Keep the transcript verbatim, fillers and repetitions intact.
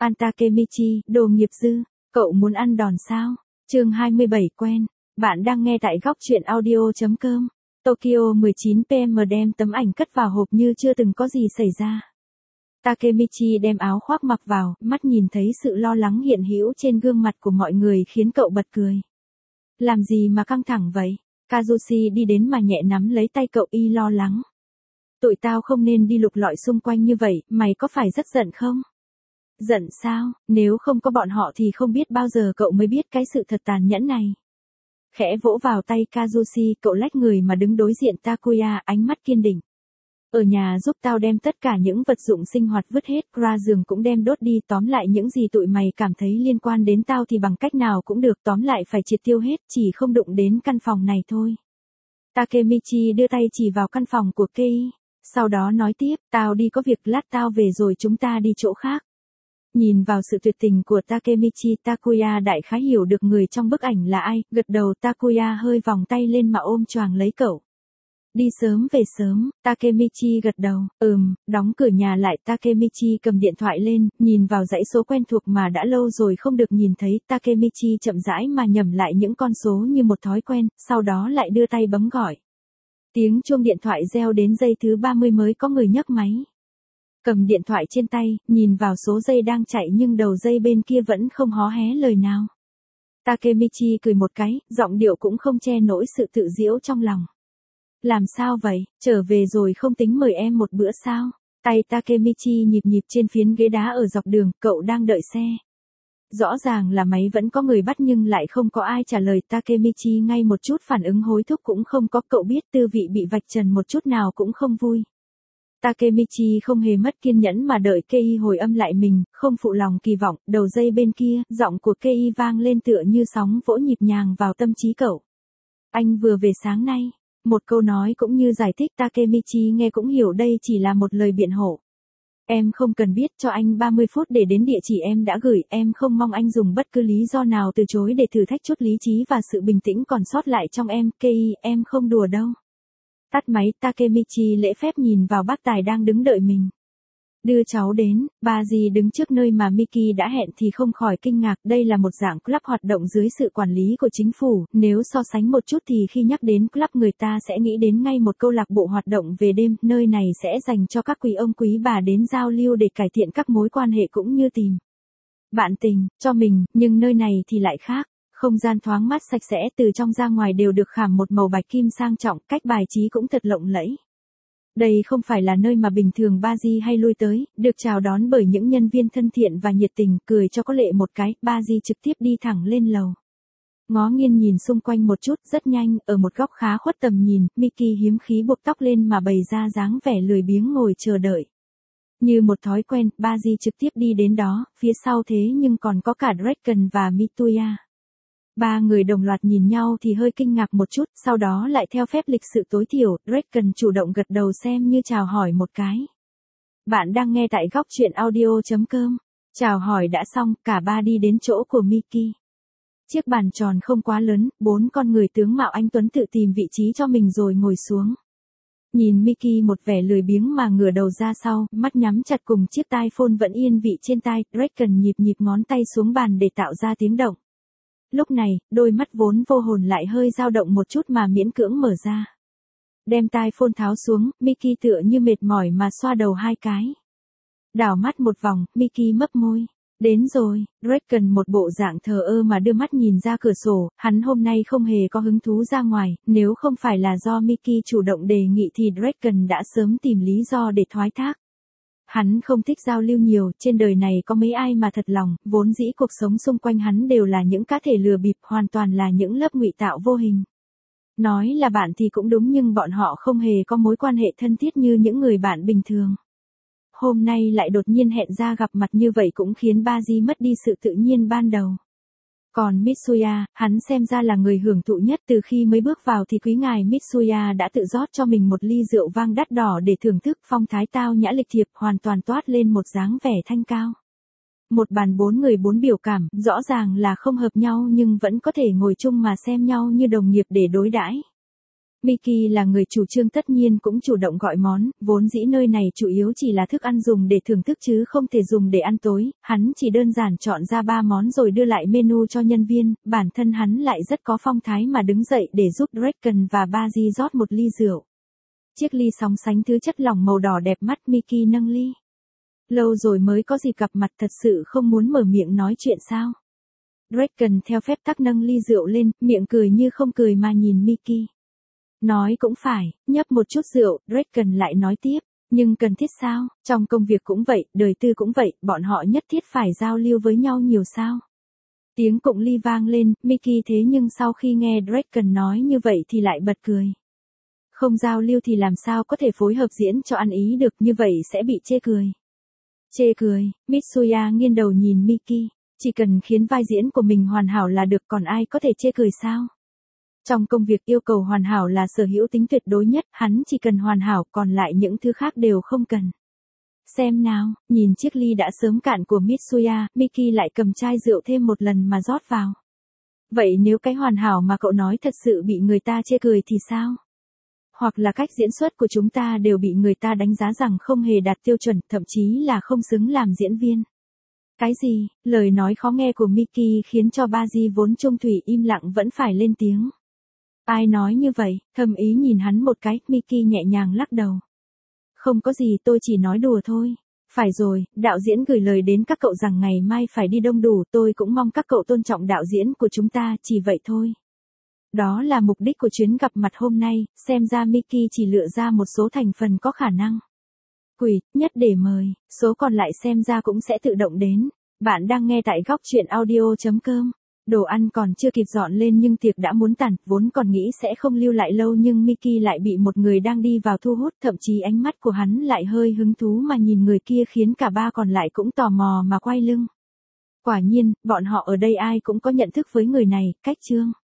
An Takemichi, đồ nghiệp dư, cậu muốn ăn đòn sao? Chương hai mươi bảy quen. Bạn đang nghe tại góc truyện audio chấm com. Tokyo mười chín p m đem tấm ảnh cất vào hộp như chưa từng có gì xảy ra. Takemichi đem áo khoác mặc vào, mắt nhìn thấy sự lo lắng hiện hữu trên gương mặt của mọi người khiến cậu bật cười. Làm gì mà căng thẳng vậy? Kazushi đi đến mà nhẹ nắm lấy tay cậu y lo lắng. Tụi tao không nên đi lục lọi xung quanh như vậy, mày có phải rất giận không? Giận sao, nếu không có bọn họ thì không biết bao giờ cậu mới biết cái sự thật tàn nhẫn này. Khẽ vỗ vào tay Kazushi, cậu lách người mà đứng đối diện Takuya, ánh mắt kiên định. Ở nhà giúp tao đem tất cả những vật dụng sinh hoạt vứt hết, ra giường cũng đem đốt đi, tóm lại những gì tụi mày cảm thấy liên quan đến tao thì bằng cách nào cũng được, tóm lại phải triệt tiêu hết, chỉ không đụng đến căn phòng này thôi. Takemichi đưa tay chỉ vào căn phòng của Kei, sau đó nói tiếp, tao đi có việc, lát tao về rồi chúng ta đi chỗ khác. Nhìn vào sự tuyệt tình của Takemichi, Takuya đại khái hiểu được người trong bức ảnh là ai, gật đầu. Takuya hơi vòng tay lên mà ôm choàng lấy cậu. Đi sớm về sớm, Takemichi gật đầu, ừm, đóng cửa nhà lại. Takemichi cầm điện thoại lên, nhìn vào dãy số quen thuộc mà đã lâu rồi không được nhìn thấy. Takemichi chậm rãi mà nhẩm lại những con số như một thói quen, sau đó lại đưa tay bấm gọi. Tiếng chuông điện thoại reo đến giây thứ ba mươi mới có người nhấc máy. Cầm điện thoại trên tay, nhìn vào số giây đang chạy nhưng đầu dây bên kia vẫn không hó hé lời nào. Takemichi cười một cái, giọng điệu cũng không che nổi sự tự giễu trong lòng. Làm sao vậy, trở về rồi không tính mời em một bữa sao? Tay Takemichi nhịp nhịp trên phiến ghế đá ở dọc đường, cậu đang đợi xe. Rõ ràng là máy vẫn có người bắt nhưng lại không có ai trả lời. Takemichi ngay một chút phản ứng hối thúc cũng không có, cậu biết tư vị bị vạch trần một chút nào cũng không vui. Takemichi không hề mất kiên nhẫn mà đợi Kei hồi âm lại mình, không phụ lòng kỳ vọng. Đầu dây bên kia, giọng của Kei vang lên tựa như sóng vỗ nhịp nhàng vào tâm trí cậu. Anh vừa về sáng nay. Một câu nói cũng như giải thích. Takemichi nghe cũng hiểu đây chỉ là một lời biện hộ. Em không cần biết, cho anh ba mươi phút để đến địa chỉ em đã gửi, em không mong anh dùng bất cứ lý do nào từ chối để thử thách chút lý trí và sự bình tĩnh còn sót lại trong em. Kei, em không đùa đâu. Tắt máy, Takemichi lễ phép nhìn vào bác tài đang đứng đợi mình. Đưa cháu đến, bà dì đứng trước nơi mà Miki đã hẹn thì không khỏi kinh ngạc, đây là một dạng club hoạt động dưới sự quản lý của chính phủ, nếu so sánh một chút thì khi nhắc đến club người ta sẽ nghĩ đến ngay một câu lạc bộ hoạt động về đêm, nơi này sẽ dành cho các quý ông quý bà đến giao lưu để cải thiện các mối quan hệ cũng như tìm bạn tình, cho mình, nhưng nơi này thì lại khác. Không gian thoáng mát sạch sẽ, từ trong ra ngoài đều được khảm một màu bạch kim sang trọng, cách bài trí cũng thật lộng lẫy. Đây không phải là nơi mà bình thường Baji hay lui tới, được chào đón bởi những nhân viên thân thiện và nhiệt tình, cười cho có lệ một cái, Baji trực tiếp đi thẳng lên lầu. Ngó nghiêng nhìn xung quanh một chút, rất nhanh, ở một góc khá khuất tầm nhìn, Miki hiếm khí buộc tóc lên mà bày ra dáng vẻ lười biếng ngồi chờ đợi. Như một thói quen, Baji trực tiếp đi đến đó, phía sau thế nhưng còn có cả Draken và Mituya. Ba người đồng loạt nhìn nhau thì hơi kinh ngạc một chút, sau đó lại theo phép lịch sự tối thiểu, Draken chủ động gật đầu xem như chào hỏi một cái. Bạn đang nghe tại góc truyện audio chấm com. Chào hỏi đã xong, cả ba đi đến chỗ của Miki. Chiếc bàn tròn không quá lớn, bốn con người tướng mạo anh tuấn tự tìm vị trí cho mình rồi ngồi xuống. Nhìn Miki một vẻ lười biếng mà ngửa đầu ra sau, mắt nhắm chặt cùng chiếc tai phone vẫn yên vị trên tai, Draken nhịp nhịp ngón tay xuống bàn để tạo ra tiếng động. Lúc này, đôi mắt vốn vô hồn lại hơi dao động một chút mà miễn cưỡng mở ra. Đem tai phone tháo xuống, Miki tựa như mệt mỏi mà xoa đầu hai cái. Đảo mắt một vòng, Miki mấp môi. Đến rồi, Draken một bộ dạng thờ ơ mà đưa mắt nhìn ra cửa sổ, hắn hôm nay không hề có hứng thú ra ngoài, nếu không phải là do Miki chủ động đề nghị thì Draken đã sớm tìm lý do để thoái thác. Hắn không thích giao lưu nhiều, trên đời này có mấy ai mà thật lòng, vốn dĩ cuộc sống xung quanh hắn đều là những cá thể lừa bịp, hoàn toàn là những lớp ngụy tạo vô hình. Nói là bạn thì cũng đúng nhưng bọn họ không hề có mối quan hệ thân thiết như những người bạn bình thường. Hôm nay lại đột nhiên hẹn ra gặp mặt như vậy cũng khiến Baji mất đi sự tự nhiên ban đầu. Còn Mitsuya, hắn xem ra là người hưởng thụ nhất, từ khi mới bước vào thì quý ngài Mitsuya đã tự rót cho mình một ly rượu vang đắt đỏ để thưởng thức, phong thái tao nhã lịch thiệp, hoàn toàn toát lên một dáng vẻ thanh cao. Một bàn bốn người bốn biểu cảm, rõ ràng là không hợp nhau nhưng vẫn có thể ngồi chung mà xem nhau như đồng nghiệp để đối đãi. Mickey là người chủ trương tất nhiên cũng chủ động gọi món, vốn dĩ nơi này chủ yếu chỉ là thức ăn dùng để thưởng thức chứ không thể dùng để ăn tối, hắn chỉ đơn giản chọn ra ba món rồi đưa lại menu cho nhân viên, bản thân hắn lại rất có phong thái mà đứng dậy để giúp Draken và Baji rót một ly rượu. Chiếc ly sóng sánh thứ chất lỏng màu đỏ đẹp mắt, Mickey nâng ly. Lâu rồi mới có dịp gặp mặt, thật sự không muốn mở miệng nói chuyện sao? Draken theo phép tắc nâng ly rượu lên, miệng cười như không cười mà nhìn Mickey. Nói cũng phải, nhấp một chút rượu, Draken lại nói tiếp, nhưng cần thiết sao, trong công việc cũng vậy, đời tư cũng vậy, bọn họ nhất thiết phải giao lưu với nhau nhiều sao. Tiếng cụng ly vang lên, Mickey thế nhưng sau khi nghe Draken nói như vậy thì lại bật cười. Không giao lưu thì làm sao có thể phối hợp diễn cho ăn ý được, như vậy sẽ bị chê cười. Chê cười, Mitsuya nghiêng đầu nhìn Mickey, chỉ cần khiến vai diễn của mình hoàn hảo là được, còn ai có thể chê cười sao? Trong công việc yêu cầu hoàn hảo là sở hữu tính tuyệt đối nhất, hắn chỉ cần hoàn hảo, còn lại những thứ khác đều không cần. Xem nào, nhìn chiếc ly đã sớm cạn của Mitsuya, Mickey lại cầm chai rượu thêm một lần mà rót vào. Vậy nếu cái hoàn hảo mà cậu nói thật sự bị người ta chê cười thì sao? Hoặc là cách diễn xuất của chúng ta đều bị người ta đánh giá rằng không hề đạt tiêu chuẩn, thậm chí là không xứng làm diễn viên. Cái gì? Lời nói khó nghe của Mickey khiến cho Baji vốn trung thủy im lặng vẫn phải lên tiếng. Ai nói như vậy? Thầm ý nhìn hắn một cái, Mickey nhẹ nhàng lắc đầu. Không có gì, tôi chỉ nói đùa thôi. Phải rồi, đạo diễn gửi lời đến các cậu rằng ngày mai phải đi đông đủ, tôi cũng mong các cậu tôn trọng đạo diễn của chúng ta, chỉ vậy thôi. Đó là mục đích của chuyến gặp mặt hôm nay, xem ra Mickey chỉ lựa ra một số thành phần có khả năng. Quỷ, nhất để mời, số còn lại xem ra cũng sẽ tự động đến. Bạn đang nghe tại góc truyện audio chấm com. Đồ ăn còn chưa kịp dọn lên nhưng tiệc đã muốn tàn, vốn còn nghĩ sẽ không lưu lại lâu nhưng Mickey lại bị một người đang đi vào thu hút, thậm chí ánh mắt của hắn lại hơi hứng thú mà nhìn người kia khiến cả ba còn lại cũng tò mò mà quay lưng. Quả nhiên, bọn họ ở đây ai cũng có nhận thức với người này, cách chương.